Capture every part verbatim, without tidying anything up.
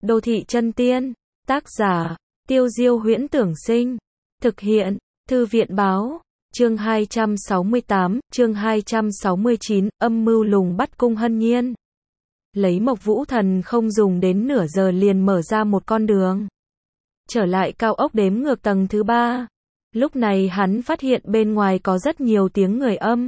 Đô thị chân tiên, tác giả, Tiêu Diêu Huyễn Tưởng Sinh, thực hiện, Thư viện Báo, chương hai trăm sáu mươi tám, chương hai trăm sáu mươi chín, âm mưu lùng bắt Cung Hân Nhiên. Lấy Mộc Vũ Thần không dùng đến nửa giờ liền mở ra một con đường. Trở lại cao ốc đếm ngược tầng thứ ba. Lúc này hắn phát hiện bên ngoài có rất nhiều tiếng người âm.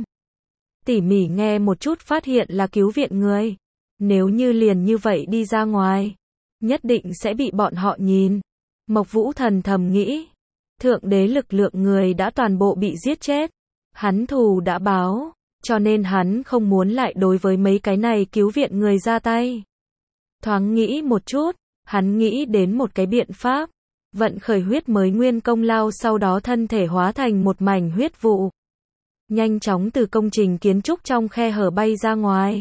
Tỉ mỉ nghe một chút phát hiện là cứu viện người. Nếu như liền như vậy đi ra ngoài, nhất định sẽ bị bọn họ nhìn. Mộc Vũ Thần thầm nghĩ. Thượng đế lực lượng người đã toàn bộ bị giết chết. Hắn thù đã báo, cho nên hắn không muốn lại đối với mấy cái này cứu viện người ra tay. Thoáng nghĩ một chút, hắn nghĩ đến một cái biện pháp. Vận khởi huyết mới nguyên công lao, sau đó thân thể hóa thành một mảnh huyết vụ. Nhanh chóng từ công trình kiến trúc trong khe hở bay ra ngoài.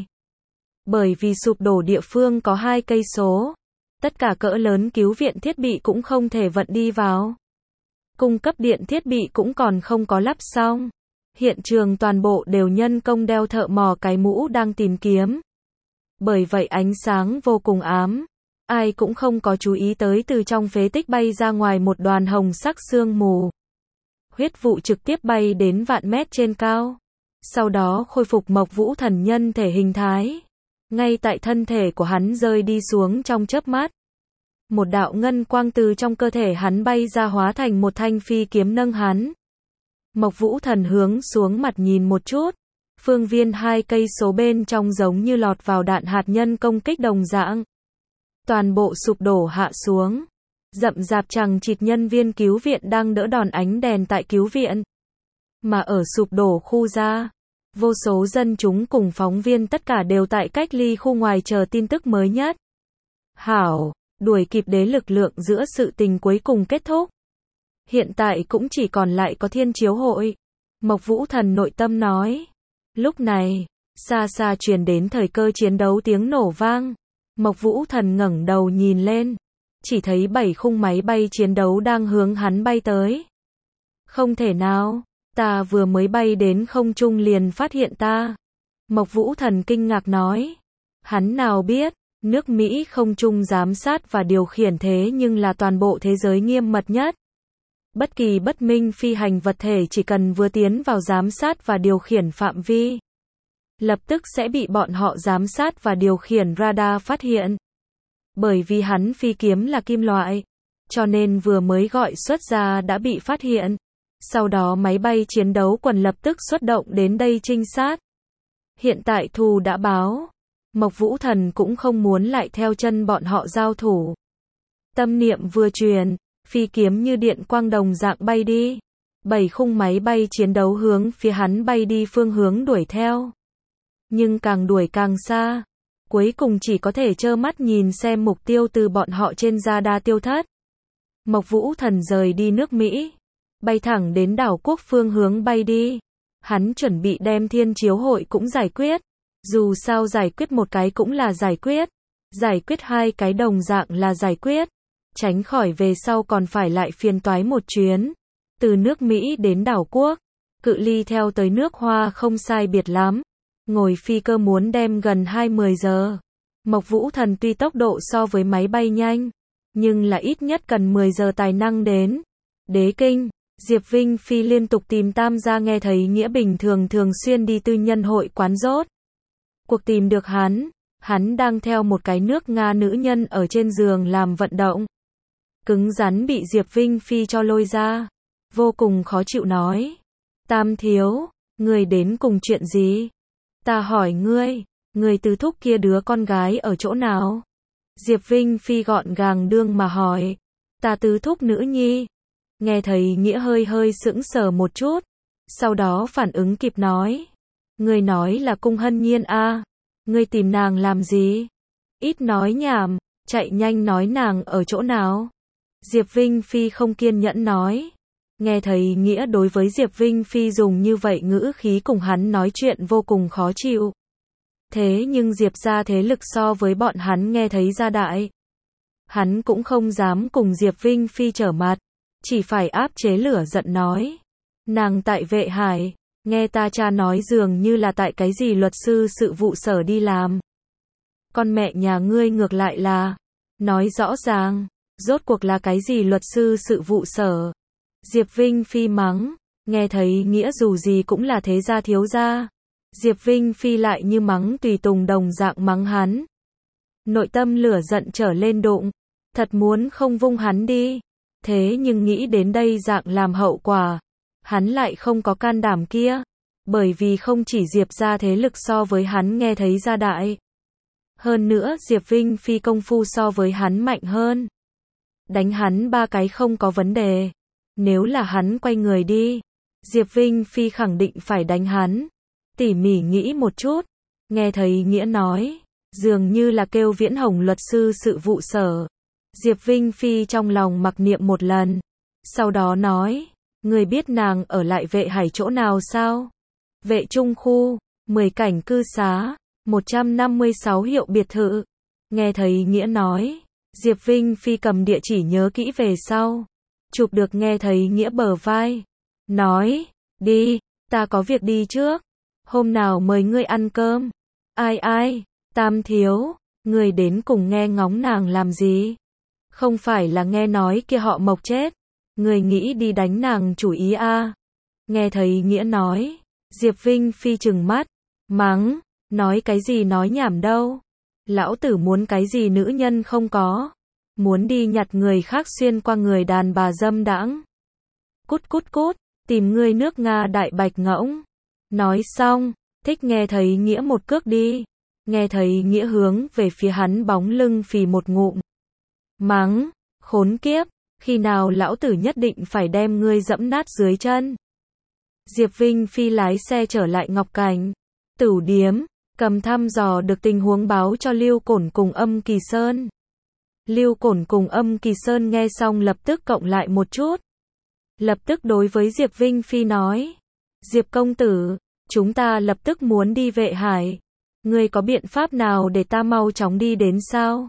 Bởi vì sụp đổ địa phương có hai cây số. Tất cả cỡ lớn cứu viện thiết bị cũng không thể vận đi vào. Cung cấp điện thiết bị cũng còn không có lắp xong. Hiện trường toàn bộ đều nhân công đeo thợ mò cái mũ đang tìm kiếm. Bởi vậy ánh sáng vô cùng ám. Ai cũng không có chú ý tới từ trong phế tích bay ra ngoài một đoàn hồng sắc sương mù. Huyết vụ trực tiếp bay đến vạn mét trên cao. Sau đó khôi phục Mộc Vũ Thần nhân thể hình thái. Ngay tại thân thể của hắn rơi đi xuống trong chớp mắt. Một đạo ngân quang từ trong cơ thể hắn bay ra hóa thành một thanh phi kiếm nâng hắn. Mộc Vũ Thần hướng xuống mặt nhìn một chút. Phương viên hai cây số bên trong giống như lọt vào đạn hạt nhân công kích đồng dạng. Toàn bộ sụp đổ hạ xuống. Rậm rạp chằng chịt nhân viên cứu viện đang đỡ đòn ánh đèn tại cứu viện. Mà ở sụp đổ khu ra, vô số dân chúng cùng phóng viên tất cả đều tại cách ly khu ngoài chờ tin tức mới nhất. Hảo, đuổi kịp đế lực lượng giữa sự tình cuối cùng kết thúc. Hiện tại cũng chỉ còn lại có thiên chiếu hội. Mộc Vũ Thần nội tâm nói. Lúc này, xa xa truyền đến thời cơ chiến đấu tiếng nổ vang. Mộc Vũ Thần ngẩng đầu nhìn lên. Chỉ thấy bảy khung máy bay chiến đấu đang hướng hắn bay tới. Không thể nào, ta vừa mới bay đến không trung liền phát hiện ta. Mộc Vũ Thần kinh ngạc nói. Hắn nào biết, nước Mỹ không trung giám sát và điều khiển thế nhưng là toàn bộ thế giới nghiêm mật nhất. Bất kỳ bất minh phi hành vật thể chỉ cần vừa tiến vào giám sát và điều khiển phạm vi, lập tức sẽ bị bọn họ giám sát và điều khiển radar phát hiện. Bởi vì hắn phi kiếm là kim loại, cho nên vừa mới gọi xuất ra đã bị phát hiện. Sau đó máy bay chiến đấu quần lập tức xuất động đến đây trinh sát. Hiện tại thù đã báo. Mộc Vũ Thần cũng không muốn lại theo chân bọn họ giao thủ. Tâm niệm vừa truyền, phi kiếm như điện quang đồng dạng bay đi. Bảy khung máy bay chiến đấu hướng phía hắn bay đi phương hướng đuổi theo. Nhưng càng đuổi càng xa. Cuối cùng chỉ có thể trơ mắt nhìn xem mục tiêu từ bọn họ trên radar tiêu thất. Mộc Vũ Thần rời đi nước Mỹ. Bay thẳng đến đảo quốc phương hướng bay đi. Hắn chuẩn bị đem thiên chiếu hội cũng giải quyết. Dù sao giải quyết một cái cũng là giải quyết. Giải quyết hai cái đồng dạng là giải quyết. Tránh khỏi về sau còn phải lại phiền toái một chuyến. Từ nước Mỹ đến đảo quốc. Cự ly theo tới nước Hoa không sai biệt lắm. Ngồi phi cơ muốn đem gần hai mươi giờ. Mộc Vũ Thần tuy tốc độ so với máy bay nhanh, nhưng là ít nhất cần mười giờ tài năng đến. Đế Kinh, Diệp Vinh Phi liên tục tìm Tam gia nghe thấy Nghĩa bình thường thường xuyên đi tư nhân hội quán rốt. Cuộc tìm được hắn, hắn đang theo một cái nước Nga nữ nhân ở trên giường làm vận động. Cứng rắn bị Diệp Vinh Phi cho lôi ra. Vô cùng khó chịu nói. Tam thiếu, người đến cùng chuyện gì? Ta hỏi ngươi, người tứ thúc kia đứa con gái ở chỗ nào? Diệp Vinh Phi gọn gàng đương mà hỏi. Ta tứ thúc nữ nhi. Nghe thấy Nghĩa hơi hơi sững sờ một chút. Sau đó phản ứng kịp nói. Ngươi nói là Cung Hân Nhiên a? À? Ngươi tìm nàng làm gì? Ít nói nhảm, chạy nhanh nói nàng ở chỗ nào? Diệp Vinh Phi không kiên nhẫn nói. Nghe thấy Nghĩa đối với Diệp Vinh Phi dùng như vậy ngữ khí cùng hắn nói chuyện vô cùng khó chịu. Thế nhưng Diệp gia thế lực so với bọn hắn nghe thấy gia đại. Hắn cũng không dám cùng Diệp Vinh Phi trở mặt. Chỉ phải áp chế lửa giận nói. Nàng tại Vệ Hải, nghe ta cha nói dường như là tại cái gì luật sư sự vụ sở đi làm. Con mẹ nhà ngươi ngược lại là Nói rõ ràng, rốt cuộc là cái gì luật sư sự vụ sở? Diệp Vinh Phi mắng, nghe thấy nghĩa dù gì cũng là thế gia thiếu gia. Diệp Vinh Phi lại như mắng tùy tùng đồng dạng mắng hắn. Nội tâm lửa giận trở lên đụng, thật muốn không vung hắn đi. Thế nhưng nghĩ đến đây dạng làm hậu quả, hắn lại không có can đảm kia. Bởi vì không chỉ Diệp gia thế lực so với hắn nghe thấy gia đại. Hơn nữa Diệp Vinh Phi công phu so với hắn mạnh hơn. Đánh hắn ba cái không có vấn đề. Nếu là hắn quay người đi, Diệp Vinh Phi khẳng định phải đánh hắn. Tỉ mỉ nghĩ một chút, nghe thấy nghĩa nói, dường như là kêu Viễn Hồng luật sư sự vụ sở. Diệp Vinh Phi trong lòng mặc niệm một lần, sau đó nói, người biết nàng ở lại Vệ Hải chỗ nào sao? Vệ Trung khu, mười cảnh cư xá, một trăm năm mươi sáu hiệu biệt thự. Nghe thấy nghĩa nói, Diệp Vinh Phi cầm địa chỉ nhớ kỹ về sau, chụp được nghe thấy nghĩa bờ vai, nói, đi, ta có việc đi trước, hôm nào mời ngươi ăn cơm. Ai ai, Tam thiếu, ngươi đến cùng nghe ngóng nàng làm gì? Không phải là nghe nói kia họ Mộc chết, ngươi nghĩ đi đánh nàng chủ ý a? À? Nghe thấy nghĩa nói, Diệp Vinh Phi trừng mắt, mắng, nói cái gì nói nhảm đâu. Lão tử muốn cái gì nữ nhân không có, muốn đi nhặt người khác xuyên qua người đàn bà dâm đãng. Cút cút cút, tìm ngươi nước Nga đại bạch ngỗng. Nói xong, thích nghe thấy nghĩa một cước đi. Nghe thấy nghĩa hướng về phía hắn bóng lưng phì một ngụm. Mắng, khốn kiếp, khi nào lão tử nhất định phải đem ngươi dẫm nát dưới chân. Diệp Vinh Phi lái xe trở lại Ngọc Cảnh, Tửu điếm, cầm thăm dò được tình huống báo cho Lưu Cổn cùng Âm Kỳ Sơn. Lưu Cổn cùng Âm Kỳ Sơn nghe xong lập tức cộng lại một chút. Lập tức đối với Diệp Vinh Phi nói, Diệp công tử, chúng ta lập tức muốn đi Vệ Hải. Ngươi có biện pháp nào để ta mau chóng đi đến sao?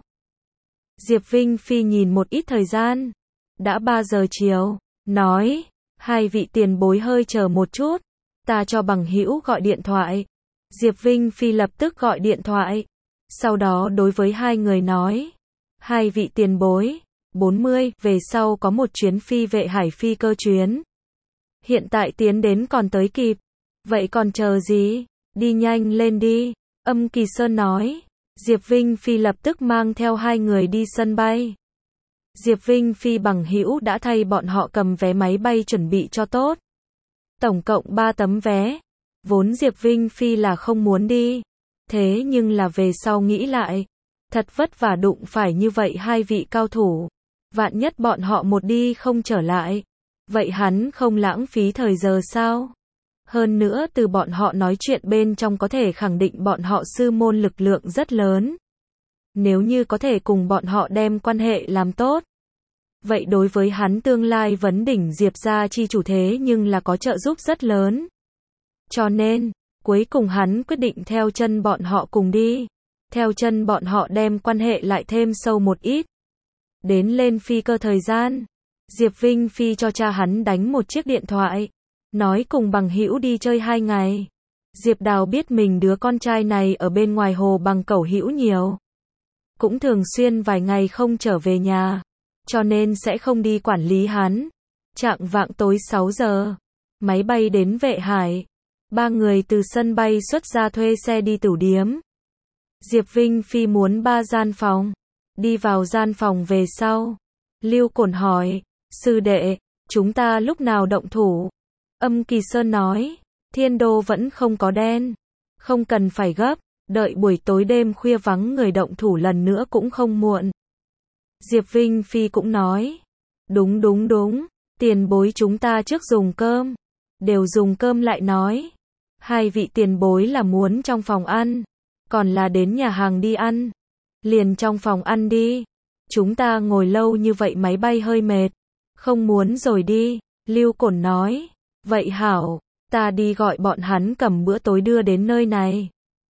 Diệp Vinh Phi nhìn một ít thời gian. Đã ba giờ chiều, nói, hai vị tiền bối hơi chờ một chút, ta cho bằng hữu gọi điện thoại. Diệp Vinh Phi lập tức gọi điện thoại. Sau đó đối với hai người nói, hai vị tiền bối, bốn mươi, về sau có một chuyến phi Vệ Hải phi cơ chuyến. Hiện tại tiến đến còn tới kịp. Vậy còn chờ gì? Đi nhanh lên đi. Âm Kỳ Sơn nói. Diệp Vinh Phi lập tức mang theo hai người đi sân bay. Diệp Vinh Phi bằng hữu đã thay bọn họ cầm vé máy bay chuẩn bị cho tốt. Tổng cộng ba tấm vé. Vốn Diệp Vinh Phi là không muốn đi. Thế nhưng là về sau nghĩ lại. Thật vất vả đụng phải như vậy hai vị cao thủ. Vạn nhất bọn họ một đi không trở lại. Vậy hắn không lãng phí thời giờ sao? Hơn nữa từ bọn họ nói chuyện bên trong có thể khẳng định bọn họ sư môn lực lượng rất lớn. Nếu như có thể cùng bọn họ đem quan hệ làm tốt. Vậy đối với hắn tương lai vấn đỉnh Diệp gia chi chủ thế nhưng là có trợ giúp rất lớn. Cho nên, cuối cùng hắn quyết định theo chân bọn họ cùng đi. Theo chân bọn họ đem quan hệ lại thêm sâu một ít. Đến lên phi cơ thời gian, Diệp Vinh Phi cho cha hắn đánh một chiếc điện thoại. Nói cùng bằng hữu đi chơi hai ngày. Diệp Đào biết mình đứa con trai này ở bên ngoài hồ bằng cẩu hữu nhiều. Cũng thường xuyên vài ngày không trở về nhà. Cho nên sẽ không đi quản lý hắn. Chạng vạng tối sáu giờ. Máy bay đến Vệ Hải. Ba người từ sân bay xuất ra thuê xe đi Tửu điếm. Diệp Vinh Phi muốn ba gian phòng. Đi vào gian phòng về sau. Lưu Cổn hỏi. Sư đệ, chúng ta lúc nào động thủ? Âm Kỳ Sơn nói, thiên đô vẫn không có đen. Không cần phải gấp, đợi buổi tối đêm khuya vắng người động thủ lần nữa cũng không muộn. Diệp Vinh Phi cũng nói, đúng đúng đúng, tiền bối chúng ta trước dùng cơm. Đều dùng cơm lại nói. Hai vị tiền bối là muốn trong phòng ăn, còn là đến nhà hàng đi ăn. Liền trong phòng ăn đi. Chúng ta ngồi lâu như vậy máy bay hơi mệt. Không muốn rồi đi. Lưu Cổn nói. Vậy hảo, ta đi gọi bọn hắn cầm bữa tối đưa đến nơi này.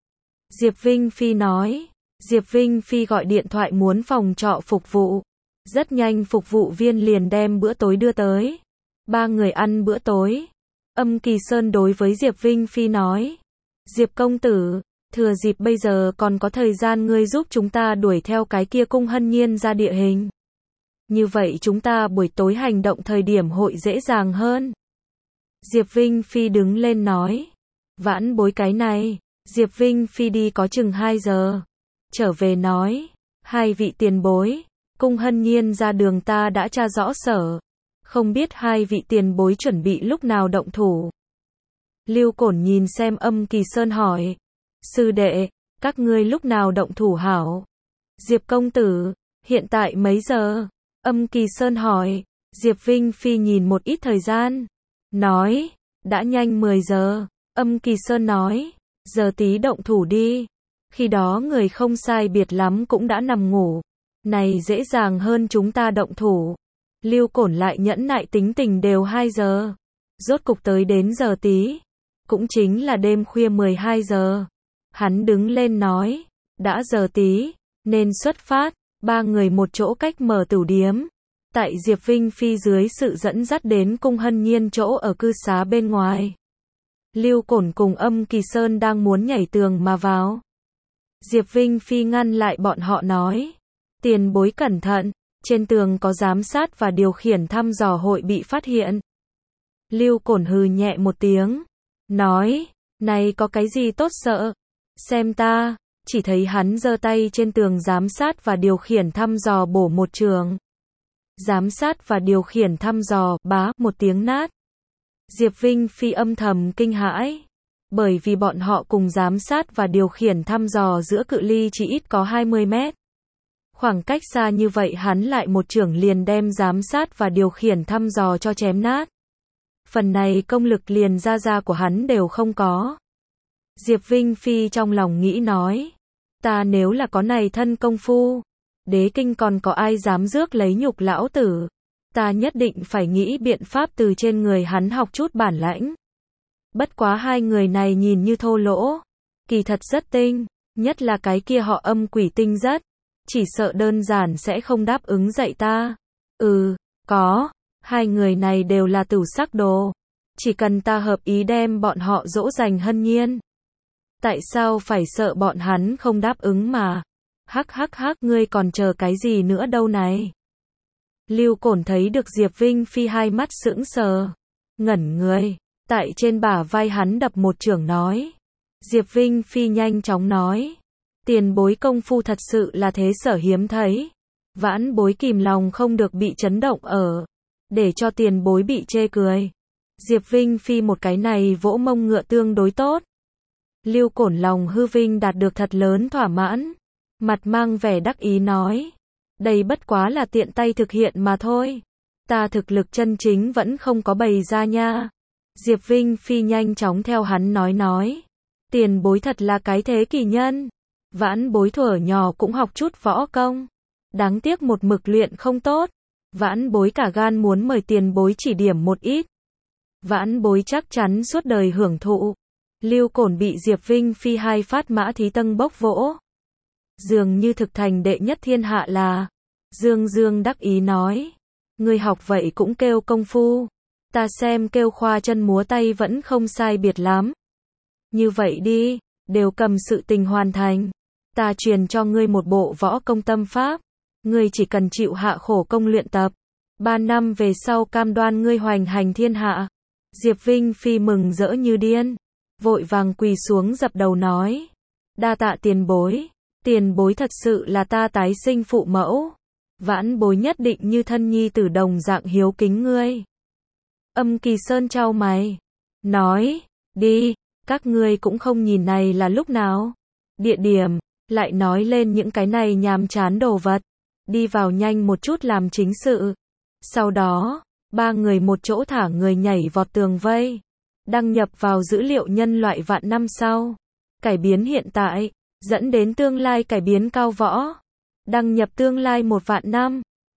Diệp Vinh Phi nói. Diệp Vinh Phi gọi điện thoại muốn phòng trọ phục vụ. Rất nhanh phục vụ viên liền đem bữa tối đưa tới. Ba người ăn bữa tối. Âm Kỳ Sơn đối với Diệp Vinh Phi nói. Diệp công tử, Thừa dịp bây giờ còn có thời gian ngươi giúp chúng ta đuổi theo cái kia cung hân nhiên ra địa hình. Như vậy chúng ta buổi tối hành động thời điểm hội dễ dàng hơn. Diệp Vinh Phi đứng lên nói. Vãn bối cái này, Diệp Vinh Phi đi có chừng hai giờ. Trở về nói, hai vị tiền bối, cung hân nhiên ra đường ta đã tra rõ sở. Không biết hai vị tiền bối chuẩn bị lúc nào động thủ. Lưu Cổn nhìn xem Âm Kỳ Sơn hỏi. Sư đệ, các ngươi lúc nào động thủ hảo? Diệp công tử, hiện tại mấy giờ? Âm Kỳ Sơn hỏi. Diệp Vinh Phi nhìn một ít thời gian. Nói, đã nhanh mười giờ. Âm Kỳ Sơn nói, giờ tí động thủ đi. Khi đó người không sai biệt lắm cũng đã nằm ngủ. Này dễ dàng hơn chúng ta động thủ. Lưu Cổn lại nhẫn nại tính tình đều hai giờ. Rốt cục tới đến giờ tí. Cũng chính là đêm khuya mười hai giờ. Hắn đứng lên nói, đã giờ tí, nên xuất phát. Ba người một chỗ cách mở tửu điếm. Tại Diệp Vinh Phi dưới sự dẫn dắt đến cung hân nhiên chỗ ở cư xá bên ngoài. Lưu Cổn cùng Âm Kỳ Sơn đang muốn nhảy tường mà vào. Diệp Vinh Phi ngăn lại bọn họ nói. Tiền bối cẩn thận, trên tường có giám sát và điều khiển thăm dò hội bị phát hiện. Lưu Cổn hừ nhẹ một tiếng. Nói, này có cái gì tốt sợ? Xem ta, chỉ thấy hắn giơ tay trên tường giám sát và điều khiển thăm dò bổ một trường. Giám sát và điều khiển thăm dò, bá, một tiếng nát. Diệp Vinh Phi âm thầm kinh hãi. Bởi vì bọn họ cùng giám sát và điều khiển thăm dò giữa cự ly chỉ ít có hai mươi mét. Khoảng cách xa như vậy hắn lại một chưởng liền đem giám sát và điều khiển thăm dò cho chém nát. Phần này công lực liền ra ra của hắn đều không có. Diệp Vinh Phi trong lòng nghĩ nói. Ta nếu là có này thân công phu. Đế kinh còn có ai dám rước lấy nhục lão tử. Ta nhất định phải nghĩ biện pháp từ trên người hắn học chút bản lãnh. Bất quá hai người này nhìn như thô lỗ. Kỳ thật rất tinh. Nhất là cái kia họ Âm quỷ tinh rất. Chỉ sợ đơn giản sẽ không đáp ứng dạy ta. Ừ, có. Hai người này đều là tử sắc đồ. Chỉ cần ta hợp ý đem bọn họ dỗ dành hân nhiên. Tại sao phải sợ bọn hắn không đáp ứng mà? Hắc hắc hắc, ngươi còn chờ cái gì nữa đâu này? Lưu Cổn thấy được Diệp Vinh Phi hai mắt sững sờ. Ngẩn người. Tại trên bả vai hắn đập một chưởng nói. Diệp Vinh Phi nhanh chóng nói. Tiền bối công phu thật sự là thế sở hiếm thấy. Vãn bối kìm lòng không được bị chấn động ở. Để cho tiền bối bị chê cười. Diệp Vinh Phi một cái này vỗ mông ngựa tương đối tốt. Lưu Cổn lòng hư vinh đạt được thật lớn thỏa mãn. Mặt mang vẻ đắc ý nói. Đây bất quá là tiện tay thực hiện mà thôi. Ta thực lực chân chính vẫn không có bày ra nha. Diệp Vinh Phi nhanh chóng theo hắn nói nói. Tiền bối thật là cái thế kỳ nhân. Vãn bối thuở nhỏ cũng học chút võ công. Đáng tiếc một mực luyện không tốt. Vãn bối cả gan muốn mời tiền bối chỉ điểm một ít. Vãn bối chắc chắn suốt đời hưởng thụ. Lưu Cổn bị Diệp Vinh Phi hai phát mã thí tân bốc vỗ. Dường như thực thành đệ nhất thiên hạ là. Dương Dương đắc ý nói. Người học vậy cũng kêu công phu. Ta xem kêu khoa chân múa tay vẫn không sai biệt lắm. Như vậy đi, đều cầm sự tình hoàn thành. Ta truyền cho ngươi một bộ võ công tâm pháp. Ngươi chỉ cần chịu hạ khổ công luyện tập. Ba năm về sau cam đoan ngươi hoành hành thiên hạ. Diệp Vinh Phi mừng rỡ như điên. Vội vàng quỳ xuống dập đầu nói. Đa tạ tiền bối. Tiền bối thật sự là ta tái sinh phụ mẫu. Vãn bối nhất định như thân nhi tử đồng dạng hiếu kính ngươi. Âm Kỳ Sơn chau mày. Nói, đi, các ngươi cũng không nhìn này là lúc nào. Địa điểm, lại nói lên những cái này nhàm chán đồ vật. Đi vào nhanh một chút làm chính sự. Sau đó, ba người một chỗ thả người nhảy vọt tường vây. Đăng nhập vào dữ liệu nhân loại vạn năm sau. Cải biến hiện tại, dẫn đến tương lai cải biến cao võ. Đăng nhập tương lai một vạn năm.